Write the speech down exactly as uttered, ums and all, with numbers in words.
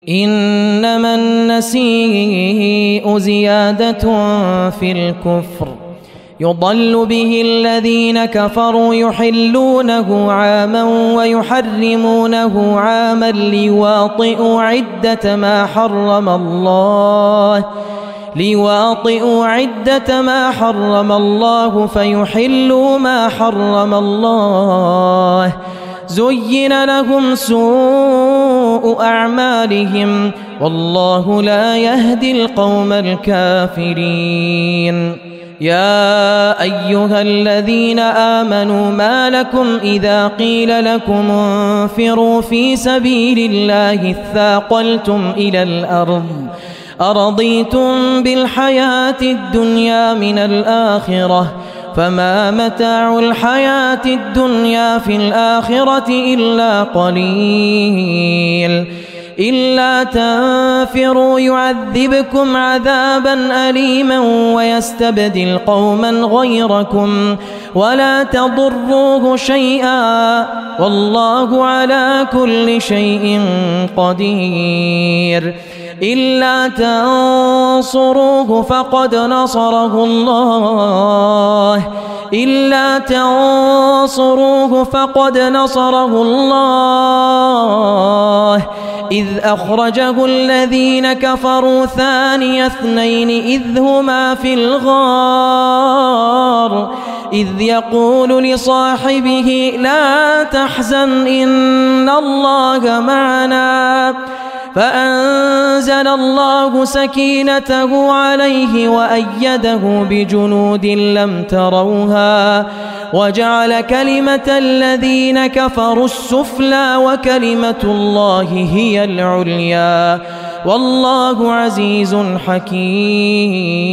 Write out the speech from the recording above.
إنما النسيء زيادة في الكفر يضل به الذين كفروا يحلونه عاما ويحرمونه عاما ليواطئوا عدة ما حرم الله ليواطئوا عدة ما حرم الله فيحلوا ما حرم الله زين لهم سوء أعمالهم والله لا يهدي القوم الكافرين. يا أيها الذين آمنوا ما لكم إذا قيل لكم انفروا في سبيل الله اثاقلتم إلى الأرض أرضيتم بالحياة الدنيا من الآخرة فما متاع الحياة الدنيا في الآخرة إلا قليل إلا تنفروا يعذبكم عذابا أليما ويستبدل قوما غيركم ولا تضروه شيئا والله على كل شيء قدير. إلا تنصروه فقد نصره الله إلا تنصروه فقد نصره الله إذ أخرجه الذين كفروا ثاني اثنين إذ هما في الغار إذ يقول لصاحبه لا تحزن إن الله معنا فأنزل الله سكينته عليه وأيده بجنود لم تروها وجعل كلمة الذين كفروا السفلى وكلمة الله هي العليا والله عزيز حكيم.